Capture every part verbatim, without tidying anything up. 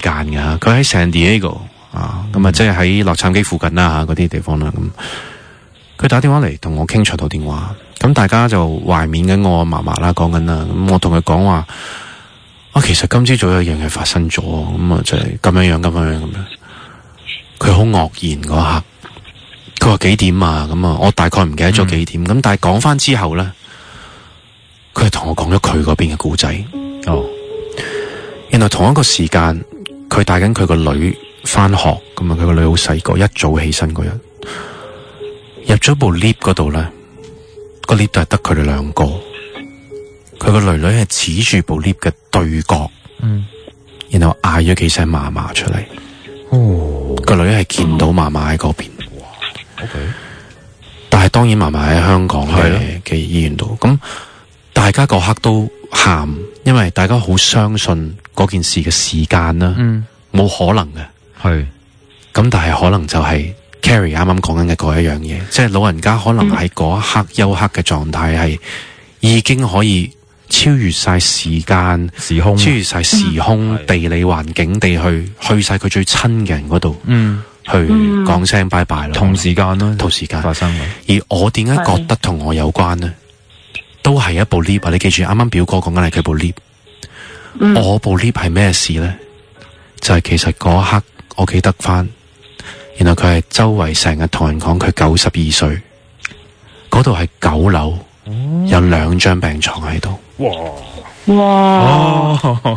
間㗎，佢喺 San Diego 啊，咁啊即係喺洛杉磯附近啦嚇嗰啲地方啦。咁佢打電話嚟同我傾長途電話，咁大家就懷緬緊我嫲嫲啦，講緊啦。咁我同佢講話啊，其實今朝早有樣嘢發生咗，咁啊就係咁樣樣咁樣樣咁樣。佢好愕然嗰刻，佢話幾點啊？咁啊，我大概唔記得咗幾點。咁、嗯、但係講翻之後咧，佢係同我講咗佢嗰邊嘅故仔。哦，原來同一個時間，佢帶緊佢個女翻學，咁啊，佢個女好細個，一早起身嗰日，入咗部 lift 嗰度咧，個 lift 都係得佢哋兩個。佢個女女係指住部 lift 嘅對角，嗯，然後嗌咗幾聲嫲嫲出嚟。哦，個女係見到嫲嫲喺嗰邊。O K，但係當然嫲嫲喺香港嘅嘅醫院度。咁大家嗰刻都喊，因為大家好相信嗰件事嘅時間啦，嗯，冇可能嘅。係，咁但係可能就係 Carrie 啱啱講緊嘅嗰一樣嘢，即係老人家可能喺嗰一刻休克嘅狀態係已經可以超越晒時間、時空，超越晒時空、嗯、地理環境地去去晒佢最親嘅人嗰度，嗯，去講聲拜拜啦。同時間啦，同時間發生。而我點解覺得同我有關呢？都係一部 lift 啊！你記住，啱啱表哥講緊係佢部 lift，嗯，我部 lift 係咩事呢？就係、是、其實嗰一刻我記得翻，然後佢係周圍成日同人講佢九十二歲，嗰度係九樓，哦，有兩張病床喺度。哇哇哇！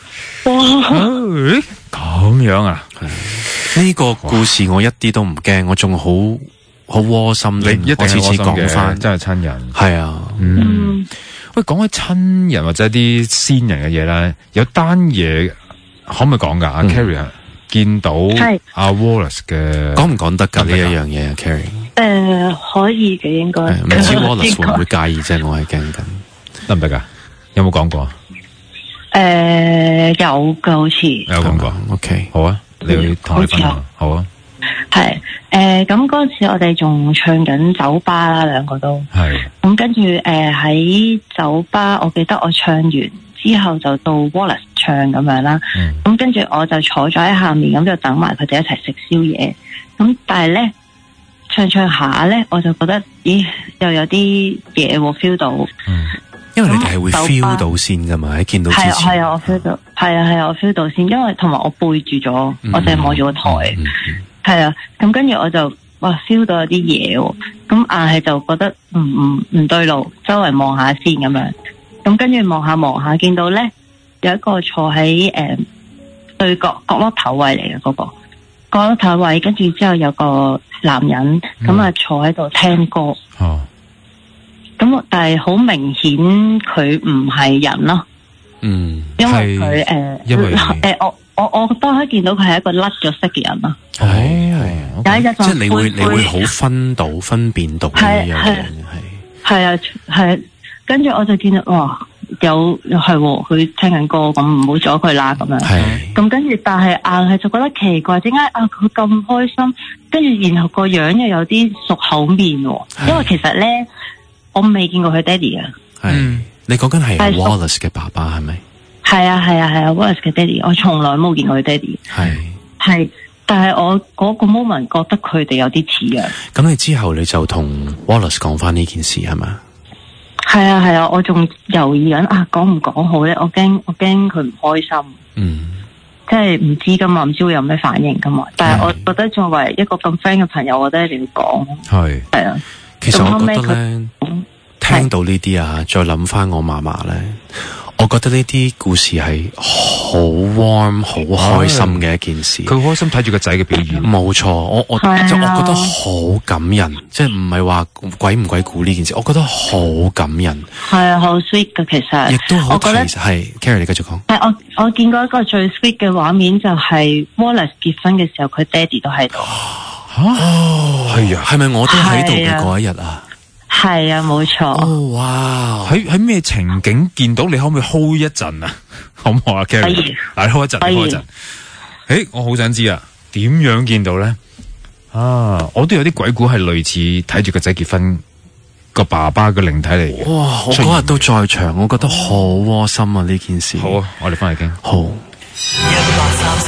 咁樣啊？呢個故事我一啲都唔驚，我仲好好窩心。你一定次次講翻，真係親人。係啊，嗯。喂，講起親人或者啲先人嘅嘢咧，有單嘢可唔可以講噶？阿 Carrie 啊，見到阿 Wallace 嘅，講唔講得噶呢一樣嘢啊 ？Carrie， 誒，可以嘅應該。唔知 Wallace 會唔會介意啫？我係驚緊，得唔得噶？有冇講過？ 誒，有噶，好似有講過。OK，好啊，你同我分享。好啊。 係誒，咁嗰陣時我哋仲唱緊酒吧啦，兩個都係。咁跟住誒喺酒吧，我記得我唱完之後就到 Wallace 唱咁樣啦。咁、嗯、跟住我就坐咗喺下面，咁就等埋佢哋一齊食宵夜。咁但係咧唱唱下咧，我就覺得咦又有啲嘢喎 feel 到。嗯，因為你哋係會 feel 到先噶嘛，喺見到之前。係啊係啊，我 feel 到，係啊係啊，我 feel 到先，因為同埋我背住咗，嗯、我淨係望住個台。嗯嗯嗯係啊，咁跟住我就哇 feel 到有啲嘢喎，咁硬係就覺得唔唔唔對路，周圍望下先咁樣，咁跟住望下望下，見到咧有一個坐喺誒、呃、對角角落頭位嚟嘅嗰個角落頭位，跟住之後有個男人咁啊、嗯、坐喺度聽歌，哦，咁但係好明顯佢唔係人咯，嗯，因為佢誒、呃、因為誒、呃、我。我我當刻見到佢係一個甩咗色嘅人啦。哦，係，有一日即係你會你會好分到分辨到呢樣嘢係。係啊係，跟住我就見到哇，有係佢聽緊歌，咁唔好阻佢啦咁樣。係。咁跟住，但係硬係就覺得奇怪，點解啊佢咁開心？跟住然後個樣又有啲熟口面，因為其實咧我未見過佢爹哋嘅。係，你講緊係 Wallace 嘅爸爸係咪？係啊係啊係啊 Wallace 嘅爹哋，我從來冇見過佢爹哋。係係，但係我嗰個 moment 覺得佢哋有啲似樣。咁你之後你就同 Wallace 講翻呢件事係嘛？係啊係啊，我仲猶豫緊啊，講唔講好咧？我驚我驚佢唔開心。嗯，即係唔知噶嘛，唔知會有咩反應噶嘛。但係我覺得作為一個咁 friend 嘅朋友，我覺得一定要講。係係啊，其實我覺得咧，聽到呢啲啊，再諗翻我嫲嫲咧。我覺得呢啲故事係好 warm、好開心嘅一件事。佢開心睇住個仔嘅表現，冇錯。我我即係我覺得好感人，即係唔係話鬼唔鬼故呢件事，我覺得好感人。係啊，好 sweet 嘅其實。亦都好，其實係 Carrie 你繼續講。係我我見過一個最 sweet 嘅畫面，就係 Wallace 結婚嘅時候，佢爹哋都喺度。吓，係啊，係咪我都喺度嘅嗰一日啊？係啊，冇錯。哦，哇！喺喺咩情景見到你？可唔可以 hold 一陣啊？可唔可啊 Carrie？係 hold 一陣 ，hold 一陣。誒，我好想知啊，點樣見到咧？啊，我都有啲鬼故係類似睇住個仔結婚個爸爸嘅靈體嚟嘅。哇！我嗰日都在場，我覺得好窩心啊！呢件事。好啊，我哋翻嚟傾。好。一八三四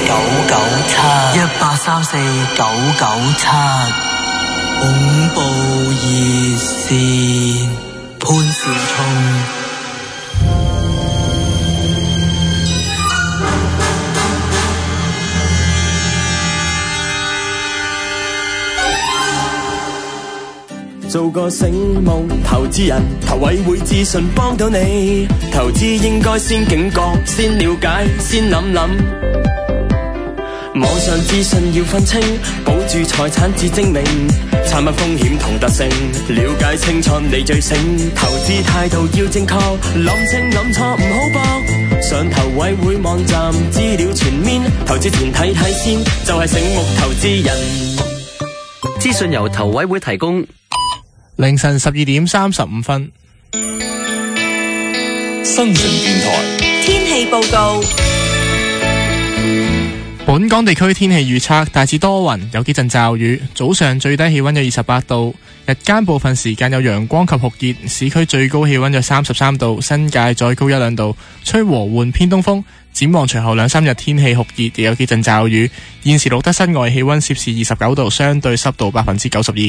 九九七，一八三四九九七，恐怖熱線潘兆聰。 做個醒目投資人，投委會資訊幫到你。投資應該先警覺，先了解，先諗諗。網上資訊要分清，保住財產至精明。產品風險同特性，了解清楚你最醒。投資態度要正確，諗清諗錯唔好搏。上投委會網站，資料全面，投資前睇睇先，就係醒目投資人。 資訊由投委會提供。 凌晨十二點三十五分， 新城電台天氣報告。 本港地區天氣預測大致多雲，有幾陣驟雨。早上最低氣溫有二十八度，日間部分時間有陽光及酷熱。市區最高氣溫有三十三度，新界再高一兩度。吹和緩偏東風。展望隨後兩三日天氣酷熱，亦有幾陣驟雨。現時錄得室外氣溫攝氏二十九度，相對濕度百分之九十二。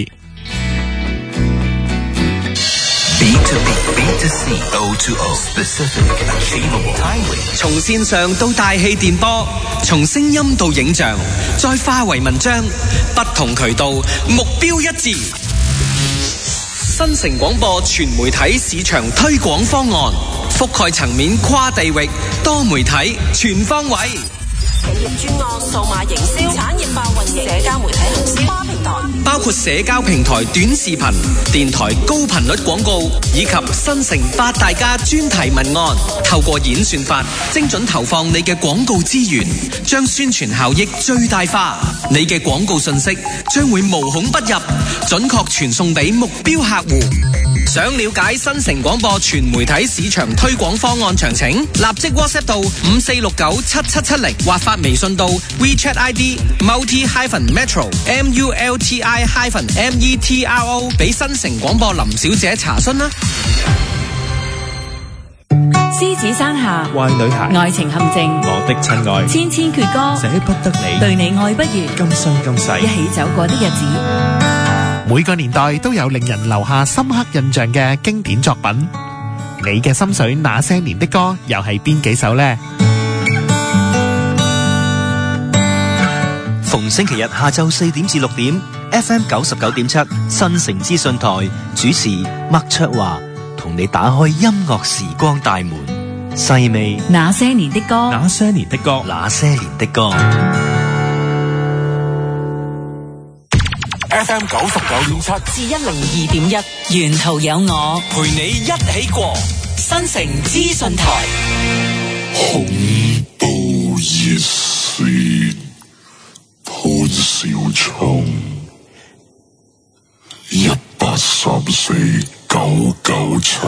B to B, B to C, O to O, specific, achievable, timely。 從線上到大氣電波，從聲音到影像，再化為文章，不同渠道，目標一致。新城廣播全媒體市場推廣方案，覆蓋層面跨地域，多媒體全方位。 企業專案、數碼營銷、產業化運營、社交媒體行銷、跨平台， 包括社交平台短視頻、電台高頻率廣告以及新城八大家專題文案，透過演算法精準投放你嘅廣告資源，將宣傳效益最大化。你嘅廣告信息將會無孔不入，準確傳送俾目標客戶。想了解新城廣播全媒體市場推廣方案詳情，立即 WhatsApp 到五四六九七七七零，或發微信到 WeChat I D multi hyphen metro M U L T I hyphen M E T R O 俾新城廣播林小姐查詢啦。 獅子山下， 壞女孩， 愛情陷阱， 我的親愛， 千千闕歌， 捨不得你， 對你愛不完， 今生今世， 一起走過的日子。 每個年代都有令人留下深刻印象嘅經典作品，你嘅心水那些年的歌又係邊幾首呢？ 逢星期日下晝四點至六點 ，F M 九十九點七新城資訊台主持麥卓華，同你打開音樂時光大門，細味那些年的歌， 那些年的歌， 那些年的歌。 F M 九十九點七至一零二點一，沿途有我陪你一起過新城資訊台。 恐怖熱線潘兆聰，一八三四九九七。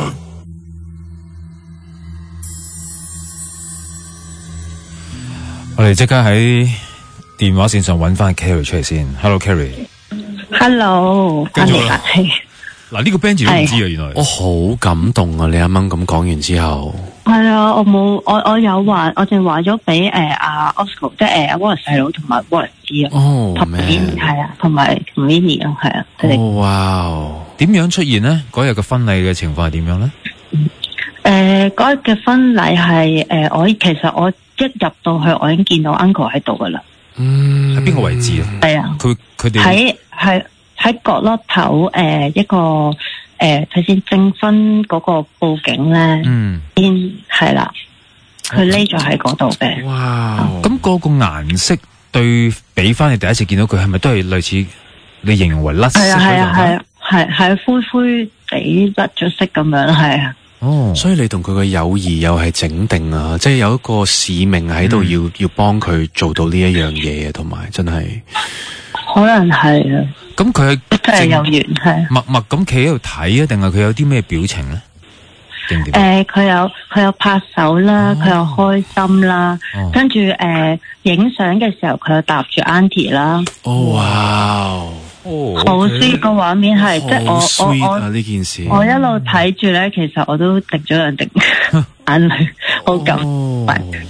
我哋即刻喺電話線上揾翻 Carrie 出嚟先。Hello Carrie。Hello， 跟住啦。 嗱呢個 band 都唔知啊，原來我好感動啊！你啱啱咁講完之後， 係啊，我冇我我有話，我淨話咗俾誒阿 Oscar， 即係誒阿 Wallace 細佬同埋 Wallace 知啊。 哦， 同 Vinny 係啊，同埋 Vinny 啊，係啊，佢哋。 哦哇！點樣出現呢？嗰日嘅婚禮嘅情況係點樣咧？ 誒，嗰日嘅婚禮係誒，我其實我一入到去，我已經見到 Uncle 喺度噶啦。 嗯，喺邊個位置啊？ 係啊， 佢佢哋喺係。喺角落頭，誒、呃、一個誒睇先證婚嗰個報警咧， 嗯， 先係啦，佢匿咗喺嗰度嘅。 哇！咁嗰、嗯、個顏色對比翻你第一次見到佢，係咪都係類似你形容為甩色嗰種？係啊係啊係係灰灰地甩咗色咁樣，係啊。 哦，所以你同佢嘅友誼又係整定啊，即係有一個使命喺度，要、嗯、要幫佢做到呢一樣嘢啊，同埋真係可能係啊。 咁佢係真係有緣，係默默咁企喺度睇啊，定係佢有啲咩表情咧？定點？ 誒，佢有佢有拍手啦，佢、哦、有開心啦，哦、跟住誒影相嘅時候，佢有搭住 Auntie 啦。 哦哇！ 哦，好 sweet 個畫面係，即係我我我呢件事， 我一路睇住咧，其實我都滴咗兩滴眼淚，好感。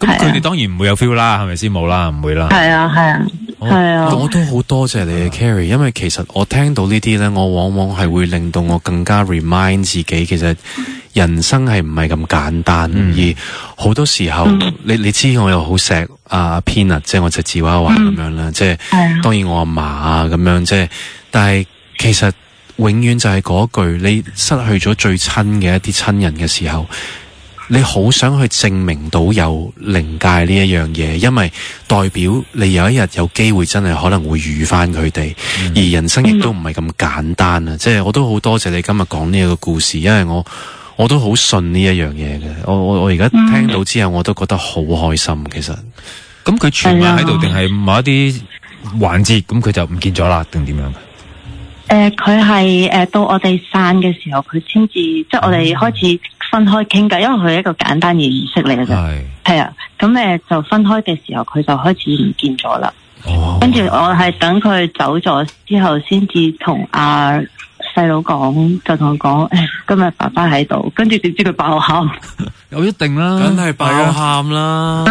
咁佢哋當然唔會有 feel 啦，係咪先？冇啦，唔會啦。 係啊，係啊，係啊。 我都好多謝你嘅 Carrie，因為其實我聽到呢啲咧，我往往係會令到我更加 remind 自己，其實人生係唔係咁簡單，嗯、而好多時候，嗯、你你知我又好錫阿 Peanut，即係我隻芝娃娃咁樣啦，即係、嗯、當然我阿嫲啊咁樣，即係，但係其實永遠就係嗰句，你失去咗最親嘅一啲親人嘅時候。你好想去證明到有靈界呢一樣嘢，因為代表你有一日有機會真係可能會遇翻佢哋，嗯、而人生亦都唔係咁簡單啊！嗯、即係我都好多謝你今日講呢一個故事，因為我我都好信呢一樣嘢嘅。我我我而家聽到之後，我都覺得好開心。其實， 咁佢全埋喺度，定係某一啲環節，咁佢就唔見咗啦，定點樣嘅？ 誒，佢係誒到我哋散嘅時候，佢先至即係我哋開始分開傾偈，因為佢係一個簡單嘅儀式嚟嘅啫。係係啊，咁誒就分開嘅時候，佢就開始唔見咗啦。哦，跟住我係等佢走咗之後，先至同阿細佬講，就同佢講，誒，今日爸爸喺度，跟住點知佢爆喊， 有一定啦， 梗係爆喊啦。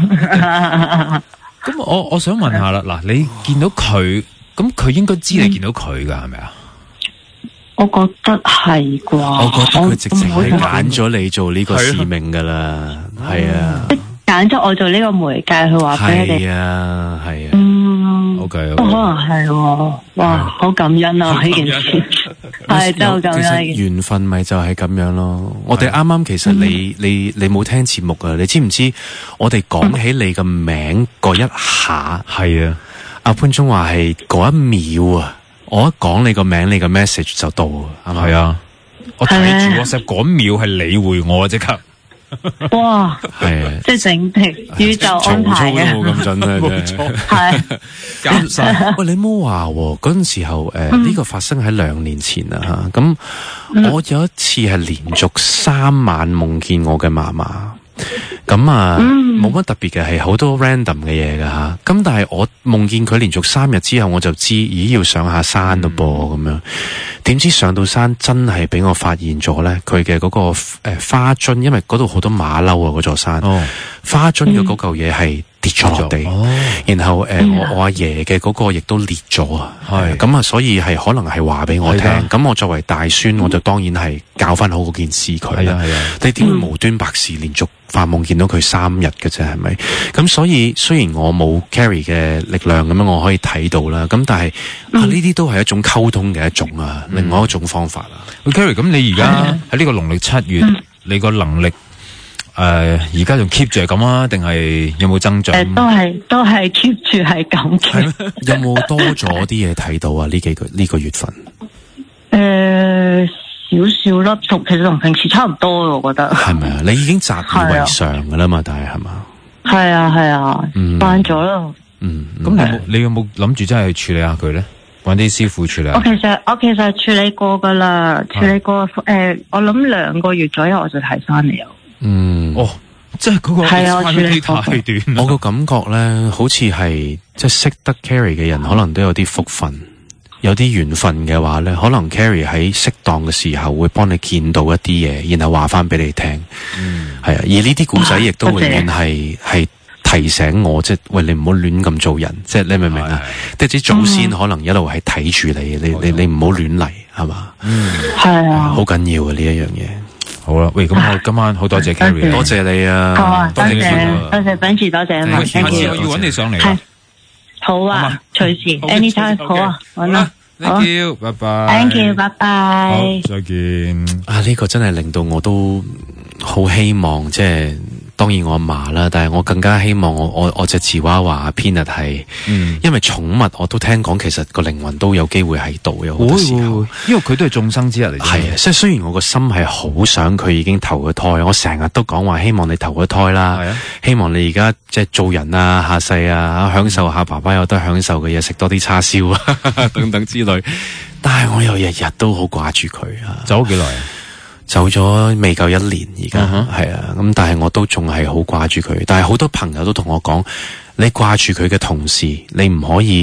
咁我我想問下啦，嗱，你見到佢？咁佢應該知你見到佢噶，係咪啊？ 我覺得係啩。 我覺得佢直情係揀咗你做呢個使命噶啦，係啊。 揀咗我做呢個媒介去話俾你哋。 係啊，係啊。 嗯。 O K。 都可能係，哇，好感恩啊呢件事。係真係好感恩。 其實緣分咪就係咁樣咯。我哋啱啱其實你你你冇聽節目啊？你知唔知我哋講起你嘅名嗰一下？係啊。阿潘中話係嗰一秒啊，我一講你個名，你個 message 就到啊，係咪？係啊， 我睇住 WhatsApp 嗰秒係你回我即刻。 哇，係啊，即係整體宇宙安排嘅， 冇咁準啊，冇錯，係監晒。喂，你冇話嗰陣時候誒，呢、呃嗯、個發生喺兩年前啊吓，咁我有一次係連續三晚夢見我嘅嫲嫲。咁啊，冇乜、嗯、特別嘅，係好多 random 嘅嘢噶吓。咁但係我夢見佢連續三日之後，我就知，咦，要上下山咯噃咁樣。點知上到山真係俾我發現咗咧，佢嘅嗰個誒、呃、花樽，因為嗰度好多馬騮啊，嗰座山，哦、花樽嘅嗰嚿嘢係跌咗落地，哦、然後誒、呃嗯、我我阿爺嘅嗰個亦都裂咗啊，係咁啊，所以係可能係話俾我聽。咁的我作為大孫，我就當然係教翻好嗰件事佢啦。係啊，你點會無端白事連續發夢見到佢三日嘅啫？係咪？咁所以雖然我冇 carry 嘅力量咁樣，我可以睇到啦。咁但係呢啲都係一種溝通嘅一種啊，嗯、另外一種方法啊。 carry，咁你而家喺呢個農曆七月，嗯、你個能力誒而家仲 keep 住係咁啊？定係有冇增長？ 誒、呃，都係都係 keep 住係咁嘅。 有冇多咗啲嘢睇到啊？呢幾個呢、呢個月份？ 誒、呃。少少啦，同其實同平時差唔多，我覺得係咪啊？你已經習以為常噶啦嘛，但係係嘛？ 係啊係啊，慣咗啦。 嗯，咁你冇你有冇諗住真係處理下佢咧？搵啲師傅處理下。 我其實我其實處理過噶啦，處理過誒，我諗兩個月左右我就睇翻嚟啊。 嗯，哦，即係嗰個係啊，處理太短。我個感覺咧，好似係即係識得 carry 嘅人，可能都有啲福分。有啲緣分嘅話咧，可能 Carrie 喺適當嘅時候會幫你見到一啲嘢，然後話翻俾你聽。嗯，係啊，而呢啲故仔亦都永遠係係提醒我，即係喂，你唔好亂咁做人，即係你明唔明啊？即係啲祖先可能一路係睇住你，你你你唔好亂嚟，係嘛？嗯，係啊，好緊要啊呢一樣嘢。 好啦，喂，咁我今晚好多謝 Carrie， 多謝你啊， 好啊，多謝多謝 Benji，多謝啊， 下次我要揾你上嚟。 好啊，隨時 anytime，好啊，揾啦。 Thank you，拜拜。 Thank you，拜拜。 好，再見。 啊，呢個真係令到我都好希望，即係當然我阿嫲啦，但係我更加希望我我我隻芝娃娃 Peanut 係，嗯，因為寵物我都聽講，其實個靈魂都有機會喺度，有好多時候， 因為佢都係眾生之一嚟。 係啊，即係雖然我個心係好想佢已經投咗胎，我成日都講話希望你投咗胎啦，係啊，希望你而家即係做人啊，下世啊，享受下爸爸有得享受嘅嘢，食多啲叉燒啊等等之類。但係我又日日都好掛住佢啊！ 走咗幾耐啊？ 走咗未夠一年，而家係啊，咁但係我都仲係好掛住佢。但係好多朋友都同我講，你掛住佢嘅同時，你唔可以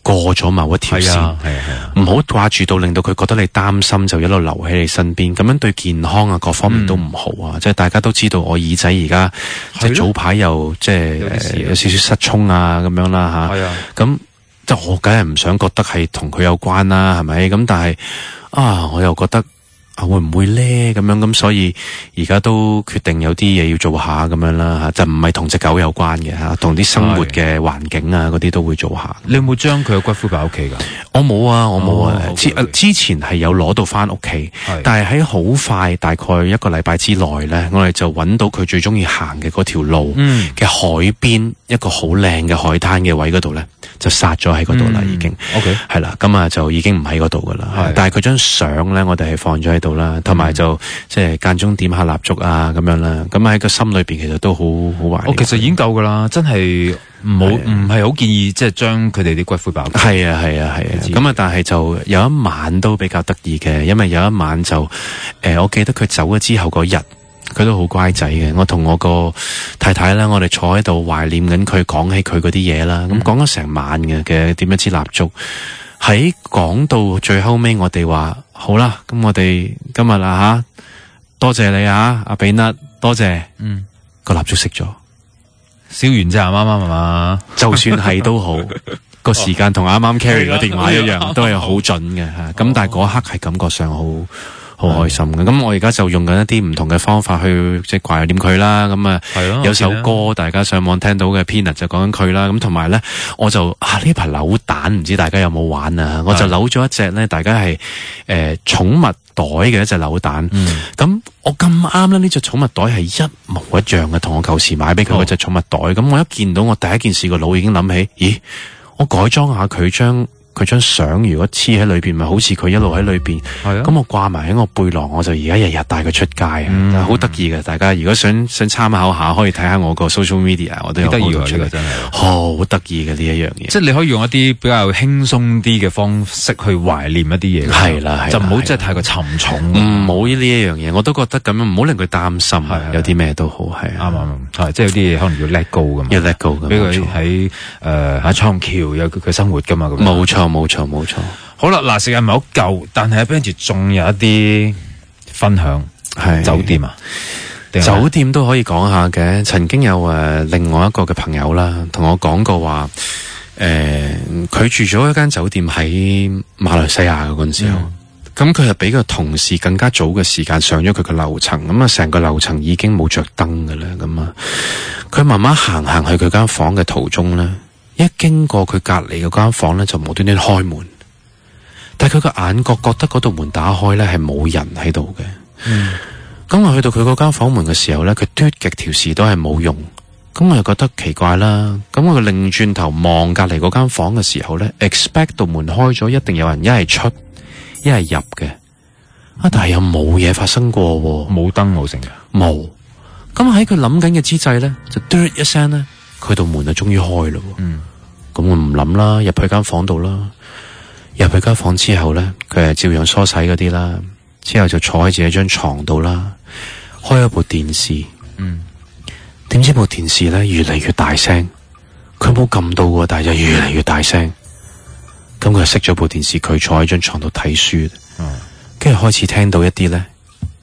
過咗某一條線，唔好掛住到令到佢覺得你擔心，就一路留喺你身邊，咁樣對健康啊各方面都唔好啊！嗯、即係大家都知道，我耳仔而家即係早排又即係有、呃、有少少失聰啊咁樣啦吓，咁即係我梗係唔想覺得係同佢有關啦，係咪？咁但係啊，我又覺得。啊，會唔會咧？咁樣咁，所以而家都決定有啲嘢要做下咁樣啦吓，就唔係同隻狗有關嘅吓，同啲生活嘅環境啊嗰啲都會做下。 你有冇將佢嘅骨灰擺屋企噶？ 我冇啊，我冇啊。 哦、 之之前係有攞到翻屋企，但係喺好快大概一個禮拜之內咧，我哋就揾到佢最中意行嘅嗰條路嘅海邊一個好靚嘅海灘嘅位嗰度咧，就殺咗喺嗰度啦，已經。OK， 係啦，咁啊就已經唔喺嗰度噶啦。但係佢張相咧，我哋係放咗喺度啦，同埋就即係間中點下蠟燭啊咁樣啦。咁喺個心裏邊其實都好好懷念。 哦，其實已經夠噶啦，真係唔好唔係好建議即係將佢哋啲骨灰擺。 係啊係啊係啊。咁啊，但係就有一晚都比較得意嘅，因為有一晚就誒、呃，我記得佢走咗之後嗰日。佢都好乖仔嘅，我同我個太太啦，我哋坐喺度懷念緊佢，講起佢嗰啲嘢啦，咁講咗成晚嘅嘅點一支蠟燭，喺講到最後尾，我哋話好啦，咁我哋今日啦吓，多謝你啊，阿比納，多謝，嗯，個蠟燭熄咗， 燒完咋，啱啱係嘛？ 就算係都好，個時間同啱啱 Carrie 個電話一樣，都係好準嘅吓，咁但係嗰一刻係感覺上好。好開心嘅，咁我而家就用緊一啲唔同嘅方法去即係懷念佢啦。咁啊，有首歌大家上網聽到嘅 Peanut 就講緊佢啦。咁同埋咧，我就啊呢排扭蛋，唔知大家有冇玩啊？我就扭咗一隻咧，大家係誒寵物袋嘅一隻扭蛋。咁、嗯、我咁啱咧，呢隻寵物袋係一模一樣嘅，同我舊時買俾佢嗰隻寵物袋。咁、哦、我一見到，我第一件事個腦已經諗起，咦？我改裝下佢將。佢張相如果黐喺裏邊，咪好似佢一路喺裏邊。係啊，咁我掛埋喺我背囊，我就而家日日帶佢出街啊，好得意嘅。大家如果想想參考下，可以睇下我個 social media， 我都有得意喎，呢個真係好得意嘅呢一樣嘢。 即係你可以用一啲比較輕鬆啲嘅方式去懷念一啲嘢。 係啦， 就唔好即係太過沉重。 唔好呢一樣嘢，我都覺得咁樣唔好令佢擔心。有啲咩都好，係啱啱係，即係有啲嘢可能要 let go 咁。 要 let go 咁， 俾佢喺誒喺倉橋有佢生活噶嘛。 冇錯。冇錯冇錯， 好啦，嗱，時間唔係好夠，但係 Benji 仲有一啲分享，係酒店啊， 酒店都可以講下嘅。曾經有誒、呃、另外一個嘅朋友啦，同我講過話，誒、呃，佢住咗一間酒店喺馬來西亞嘅嗰陣時候，咁佢係比個同事更加早嘅時間上咗佢嘅樓層，咁啊成個樓層已經冇着燈嘅啦，咁啊，佢慢慢行行去佢間房嘅途中咧。一經過佢隔籬嗰間房咧，就無端端開門，但係佢個眼角覺得嗰道門打開咧係冇人喺度嘅。嗯，咁我去到佢嗰間房門嘅時候咧，佢嘟極條匙都係冇用。咁我又覺得奇怪啦。咁我擰轉頭望隔籬嗰間房嘅時候咧 ，expect 道門開咗，一定有人一係出，一係入嘅。啊，但係又冇嘢發生過， 冇燈冇成嘅， 冇。咁喺佢諗緊嘅之際咧，就嘟一聲咧。佢道門就終於開咯，嗯，咁我唔諗啦，入去間房度啦，入去間房之後咧，佢係照樣梳洗嗰啲啦，之後就坐喺自己張床度啦，開咗部電視，嗯，點知部電視咧越嚟越大聲，佢冇撳到喎，但係就越嚟越大聲，咁佢就熄咗部電視，佢坐喺張床度睇書，嗯，跟住開始聽到一啲咧，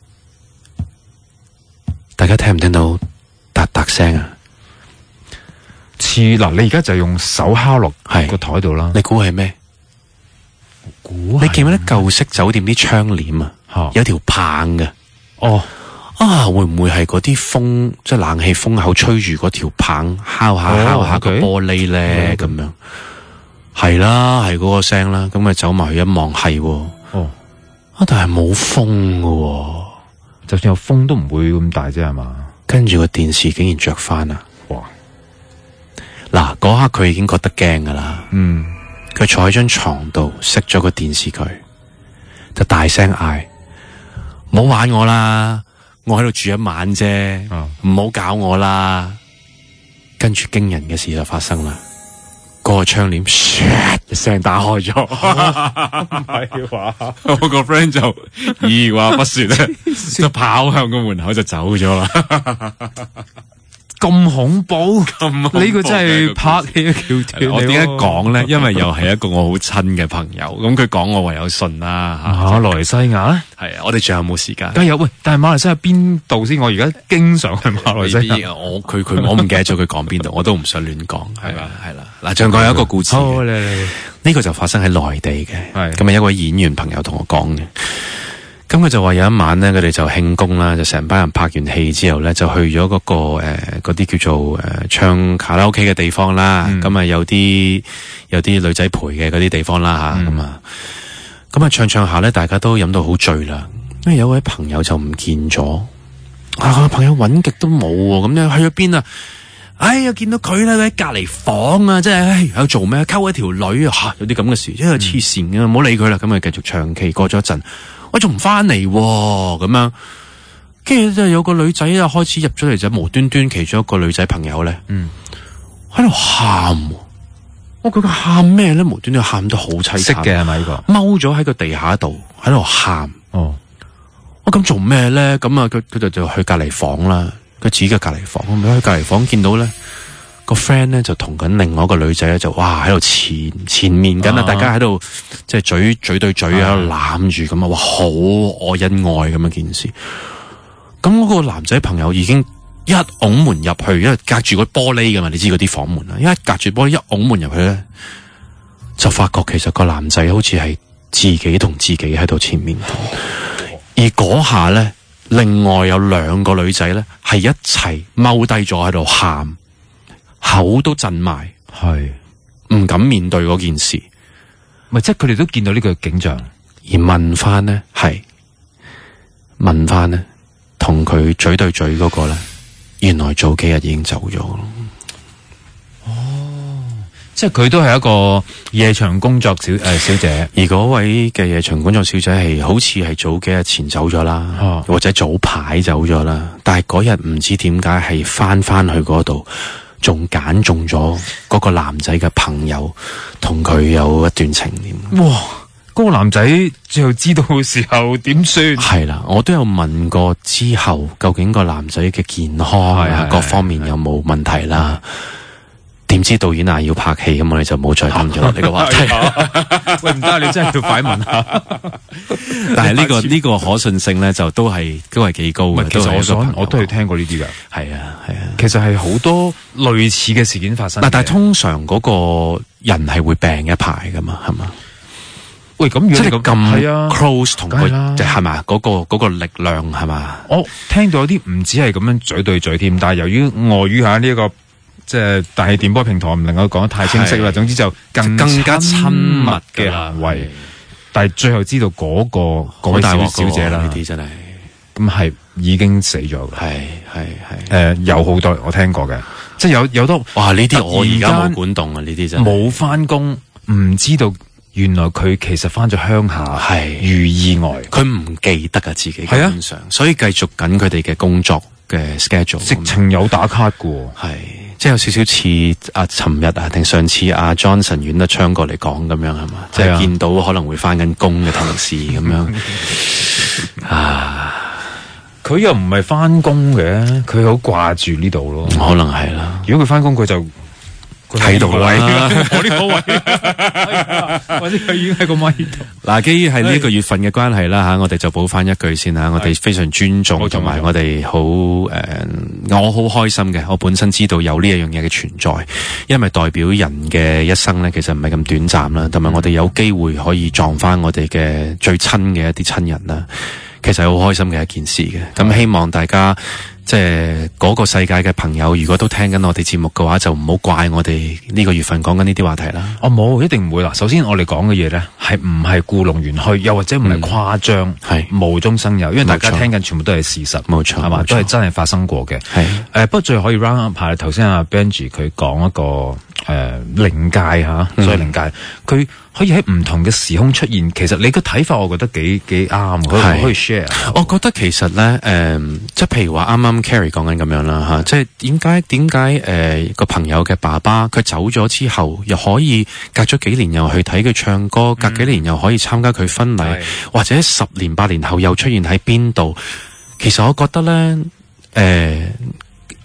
大家聽唔聽到嗒嗒聲啊？ 似嗱，你而家就用手敲落個台度啦。 你估係咩？估你記唔記得舊式酒店啲窗簾啊？有條棒嘅。哦，啊，會唔會係嗰啲風，即係冷氣風口吹住嗰條棒敲下、哦、敲下個玻璃咧？咁、okay. 樣係啦，係嗰個聲啦。咁啊，走埋去一望，係哦，啊，但係冇風嘅， 就算有風都唔會咁大啫，係嘛？ 跟住個電視竟然着翻啦！嗱，嗰刻佢已經覺得驚噶啦，嗯，佢坐喺張床度熄咗個電視佢，就大聲嗌：唔好玩我啦，我喺度住一晚啫，唔好搞我啦！跟住驚人嘅事就發生啦，嗰個窗簾唰一聲打開咗，唔係話我個 friend 就二話不說咧，就跑向個門口就走咗啦。 咁恐怖， 咁恐怖呢個真係拍戲嘅橋段嚟喎。 我點解講咧？因為又係一個我好親嘅朋友，咁佢講我唯有信啦。 馬來西亞咧， 係啊，我哋仲有冇時間？ 梗係有喂，但係馬來西亞邊度先？我而家經常去馬來西亞， 我佢佢我唔記得咗佢講邊度，我都唔想亂講，係嘛？係啦，嗱，再講有一個故事嘅，呢個就發生喺內地嘅，咁啊一位演員朋友同我講嘅。咁佢就話有一晚咧，佢哋就慶功啦，就成班人拍完戲之後咧，就去咗嗰、那個誒嗰啲叫做誒、呃、唱卡拉 OK 嘅地方啦。咁啊、嗯、有啲有啲女仔陪嘅嗰啲地方啦吓，咁啊咁啊唱唱下咧，大家都飲到好醉啦。因為有位朋友就唔見咗，啊朋友揾極都冇喎，咁樣去咗邊啊？哎呀，見到佢咧喺隔籬房啊，即係喺度做咩？溝一條女啊，吓有啲咁嘅事，因為黐線嘅，唔好理佢啦。咁啊繼續唱 K， 過咗一陣。我仲唔翻嚟咁樣，跟住就有個女仔啊開始入咗嚟，就無端端其中一個女仔朋友咧，嗯，喺度喊，我佢個喊咩咧？無端端喊得好凄慘， 識嘅係咪呢個？ 踎咗喺個地下度喺度喊，哦，我咁做咩咧？咁啊，佢佢就就去隔籬房啦，佢自己嘅隔籬房，咁喺隔籬房見到咧。個 friend 咧就同緊另外一個女仔咧就哇喺度纏纏綿緊啊！大家喺度即係嘴嘴對嘴喺度攬住咁啊！哇，好愛恩愛咁樣件事。咁嗰個男仔朋友已經一拱門入去，因為隔住個玻璃噶嘛，你知嗰啲房門啊，一隔住玻璃一拱門入去咧，就發覺其實個男仔好似係自己同自己喺度纏綿緊，而嗰下咧，另外有兩個女仔咧係一齊踎低咗喺度喊。口都震埋，係唔敢面對嗰件事， 咪即係佢哋都見到呢個景象， 而問翻呢，係問翻呢，同佢嘴對嘴嗰個咧，原來早幾日已經走咗咯。 哦，即係佢都係一個夜場工作小誒、呃、小姐， 而嗰位嘅夜場工作小姐係好似係早幾日前走咗啦，哦、或者早排走咗啦，但係嗰日唔知點解係翻翻去嗰度。仲揀中咗嗰個男仔嘅朋友，同佢有一段情念。 哇！嗰、嗰個男仔最後知道嘅時候點算？ 係啦，我都有問過之後，究竟個男仔嘅健康啊，各方面有冇問題啦？點知導演啊要拍戲，咁我哋就冇再講咗呢個話題。 喂，唔得，你真係要快問下。 但係呢、呢個呢、呢個可信性咧，就都係都係幾高嘅。 其實我想我都係聽過呢啲噶。 係啊係啊， 其實係好多類似嘅事件發生。 但係通常嗰個人係會病一排噶嘛，係嘛？ 喂，咁如果你咁 close 同佢，即係嘛？嗰、嗰個、嗰個力量係嘛？ 我聽到有啲唔止係咁樣嘴對嘴添，但係由於礙於下呢一個。即係大氣電波平台唔能夠講得太清晰啦，總之就更更加親密嘅行為，但係最後知道嗰、嗰個嗰位小小姐啦， 呢啲真係咁係已經死咗嘅， 係係係誒有好多我聽過嘅，即係有有多哇呢啲我而家冇管動啊，呢啲真係冇翻工，唔知道原來佢其實翻咗鄉下，係遇意外， 佢唔記得啊自己係啊，所以繼續緊佢哋嘅工作嘅 schedule， 直情有打卡嘅， 係。即係有少少似啊，尋日啊，定上次阿 Johnson 阮德昌過嚟講咁樣係嘛？即係見到可能會翻緊工嘅同事咁樣啊， 佢又唔係翻工嘅，佢好掛住呢度咯。 可能係啦。 如果佢翻工，佢就喺度啦。 我呢個位，或者佢已經喺個咪度。 嗱，基於係呢一個月份嘅關係啦吓，我哋就補翻一句先吓。我哋非常尊重，同埋我哋好誒，我好開心嘅。我本身知道有呢一樣嘢嘅存在，因為代表人嘅一生咧，其實唔係咁短暫啦，同埋我哋有機會可以撞翻我哋嘅最親嘅一啲親人啦，其實係好開心嘅一件事嘅。咁希望大家。即係嗰個世界嘅朋友，如果都聽緊我哋節目嘅話，就唔好怪我哋呢個月份講緊呢啲話題啦。 我冇，一定唔會啦。首先我哋講嘅嘢咧，係唔係故弄玄虛，又或者唔係誇張，係、嗯、無中生有。因為大家聽緊全部都係事實，冇錯，係嘛，都係真係發生過嘅。係誒、呃，不過最可以 round up 下頭先阿 Benji 佢講一個誒靈界吓，所以靈界佢。可以喺唔同嘅時空出現，其實你個睇法，我覺得幾幾啱，可以可以 share。 我覺得其實咧，誒、呃，即係譬如話啱啱 Carrie 講緊咁樣啦，吓，即係點解點解誒個朋友嘅爸爸佢走咗之後，又可以隔咗幾年又去睇佢唱歌，隔幾年又可以參加佢婚禮，嗯、或者十年八年後又出現喺邊度？其實我覺得咧，誒、呃。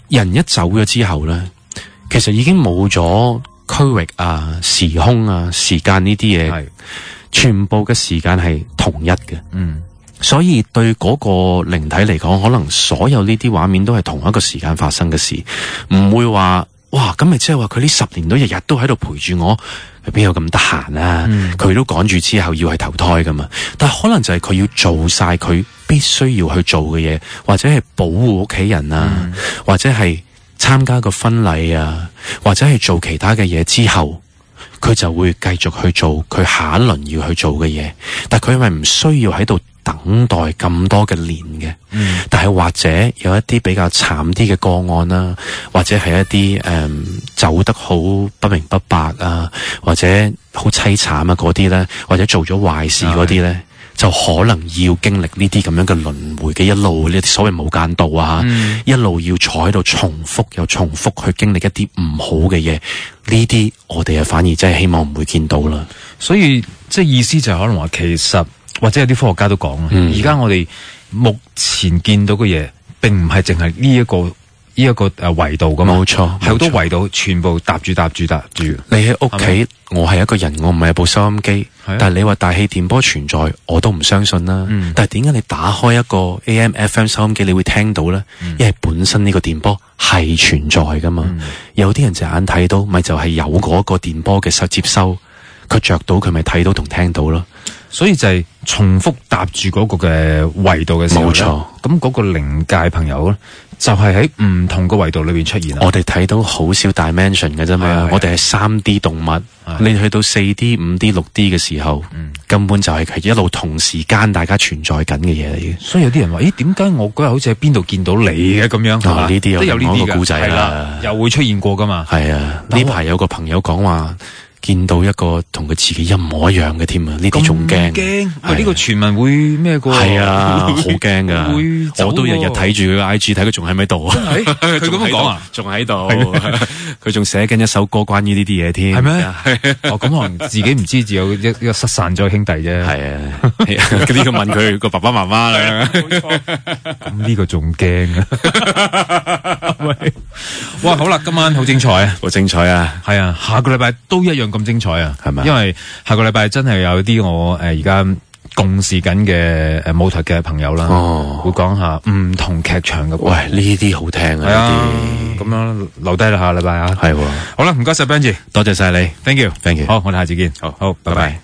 人一走咗之後咧，其實已經冇咗區域啊、時空啊、時間呢啲嘢，全部嘅時間係同一嘅。嗯，所以對嗰個靈體嚟講，可能所有呢啲畫面都係同一個時間發生嘅事，唔會話哇咁咪即係話佢呢十年都日日都喺度陪住我，佢邊有咁得閒啊？佢、嗯、都趕住之後要去投胎噶嘛，但係可能就係佢要做晒佢必須要去做嘅嘢，或者係保護屋企人啊，嗯、或者係參加個婚禮啊，或者係做其他嘅嘢之後，佢就會繼續去做佢下一輪要去做嘅嘢。但係佢係咪唔需要喺度等待咁多嘅年嘅？嗯，但係或者有一啲比較慘啲嘅個案啦，或者係一啲誒、嗯、走得好不明不白啊，或者好凄慘啊嗰啲咧，或者做咗壞事嗰啲咧，就可能要經歷呢啲咁樣嘅輪迴嘅一路呢啲所謂無間道啊、嗯，一路要坐喺度重複又重複去經歷一啲唔好嘅嘢，呢啲我哋啊反而真係希望唔會見到啦。 所以即係意思就係可能話，其實或者有啲科學家都講啦，而家我哋目前見到嘅嘢，並唔係淨係呢一個呢一個誒維度噶嘛，冇錯，係好多維度全部搭住搭住搭住。你喺屋企，我係一個人，我唔係一部收音機，但係你話大氣電波存在，我都唔相信啦。嗯、但係點解你打開一個 A M F M 收音機，你會聽到咧？嗯、因為本身呢個電波係存在噶嘛。嗯、有啲人隻眼睇到，咪就係、是、有嗰個電波嘅收接收，佢着到佢咪睇到同聽到咯。所以就係重複搭住嗰個嘅維度嘅時候，冇錯。咁嗰個靈界朋友咧，就係喺唔同個維度裏邊出現。我哋睇到好少 dimension 嘅啫嘛，我哋係三 D 動物，你去到四 D、五 D、六 D 嘅時候，嗯、根本就係一路同時間大家存在緊嘅嘢嚟嘅。所以有啲人話：咦，點解我嗰日好似喺邊度見到你嘅咁樣？係嘛？呢啲有另外一個故仔啦，又會出現過噶嘛？係啊，呢排有個朋友講話。見到一個同佢自己一模一樣嘅添啊！呢啲仲驚，驚喂呢個傳聞會咩個？係啊，好驚噶！我都日日睇住佢嘅 I G， 睇佢仲喺咪度啊？佢咁樣講啊，仲喺度，佢仲寫緊一首歌關於呢啲嘢添。係咩？哦，咁可能自己唔知，只有一一個失散咗兄弟啫。係啊，呢個問佢個爸爸媽媽啦。咁呢個仲驚啊！喂，哇，好啦，今晚好精彩啊！好精彩啊！係啊，下個禮拜都一樣。咁精彩啊，係咪？因為下個禮拜真係有啲我誒而家共事緊嘅誒舞台嘅朋友啦，哦，會講下唔同劇場嘅。喂，呢啲好聽啊！係啊，咁樣留低啦，下個禮拜啊，係。好啦，唔該晒 Benji，多謝晒你 ，thank you，thank you。好，我哋下次見。好，好，拜拜。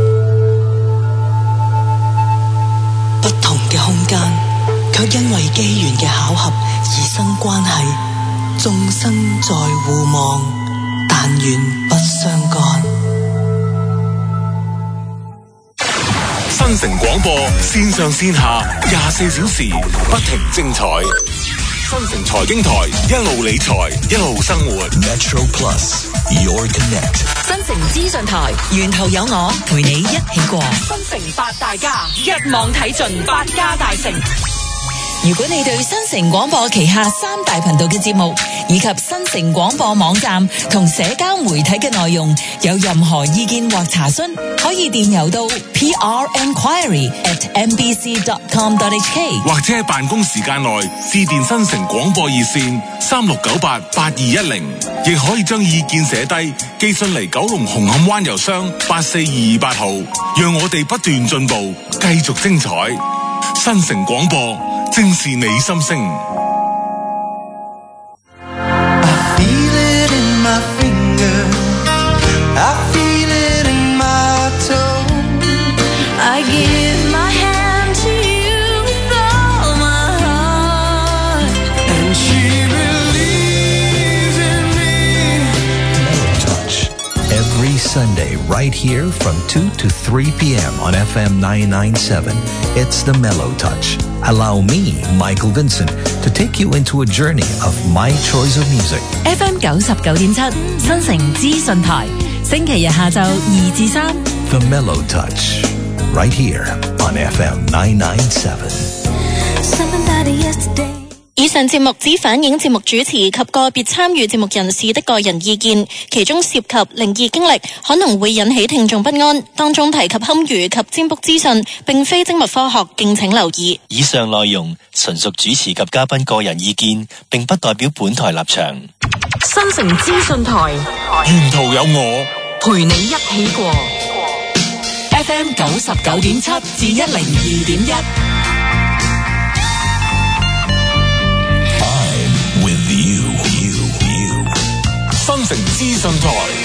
不同嘅空間，卻因為機緣嘅巧合而生關係，眾生在互望。但願不相干。 新城廣播線上線下廿四小時不停精彩。新城財經台一路理財一路生活。Metro Plus Your Connect。 新城資訊台源頭有我陪你一起過。新城八大家一網睇盡八家大城。如果你對新城廣播旗下三大頻道嘅節目以及新城廣播網站同社交媒體嘅內容有任何意見或查詢，可以電郵到 p r enquiry at m b c dot com dot h k， 或者喺辦公時間內致電新城廣播熱線三六九八八二一零，亦可以將意見寫低寄信嚟九龍紅磡灣郵箱八四二二八號，讓我哋不斷進步，繼續精彩。新城廣播正是你心聲。 Sunday, right here from two to three p.m. on F M nine ninety-seven. It's the Mellow Touch. Allow me, Michael Vincent, to take you into a journey of my choice of music. F M 九十九點七，新城資訊台，星期日下晝二至三。 The Mellow Touch, right here on F M nine ninety-seven. 以上節目只反映節目主持及個別參與節目人士的個人意見，其中涉及靈異經歷，可能會引起聽眾不安。當中提及堪輿及占卜資訊，並非精密科學，敬請留意。 以上內容純屬主持及嘉賓個人意見，並不代表本台立場。 新城資訊台， 沿途有我陪你一起過。F M 九十九點七至一零二點一。 新城資訊台。